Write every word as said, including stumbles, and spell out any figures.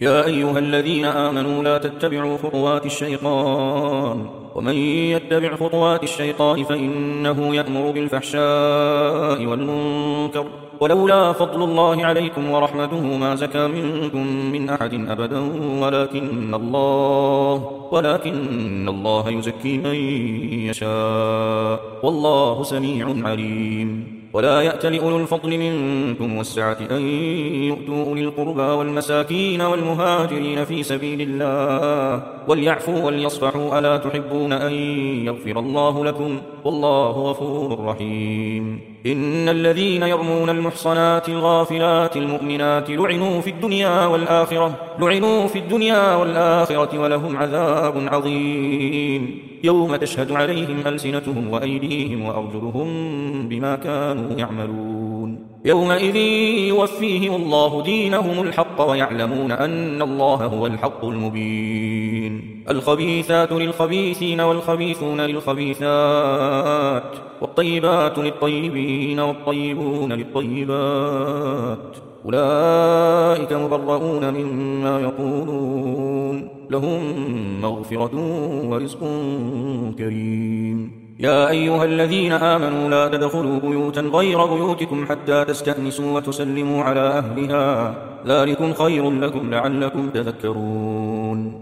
يا أيها الذين آمنوا لا تتبعوا خطوات الشيطان ومن يتبع خطوات الشيطان فإنه يأمر بالفحشاء والمنكر ولولا فضل الله عليكم ورحمته ما زكى منكم من أحد أبدا ولكن الله ولكن الله يزكي من يشاء والله سميع عليم. ولا يأتل أولو الفضل منكم والسعة أن يؤتوا أولي القربى والمساكين والمهاجرين في سبيل الله وليعفوا وليصفحوا ألا تحبون أن يغفر الله لكم والله غفور رحيم. إن الذين يرمون المحصنات الغافلات المؤمنات لعنوا في الدنيا والآخرة لعنوا في الدنيا والآخرة ولهم عذاب عظيم يوم تشهد عليهم ألسنتهم وأيديهم وأرجلهم بما كانوا يعملون يومئذ يوفيهم الله دينهم الحق ويعلمون أن الله هو الحق المبين. الخبيثات للخبيثين والخبيثون للخبيثات والطيبات للطيبين والطيبون للطيبات أولئك مبرؤون مما يقولون لهم مغفرة ورزق كريم. يا أيها الذين آمنوا لا تدخلوا بيوتا غير بيوتكم حتى تستأنسوا وتسلموا على أهلها ذلكم خير لكم لعلكم تذكرون.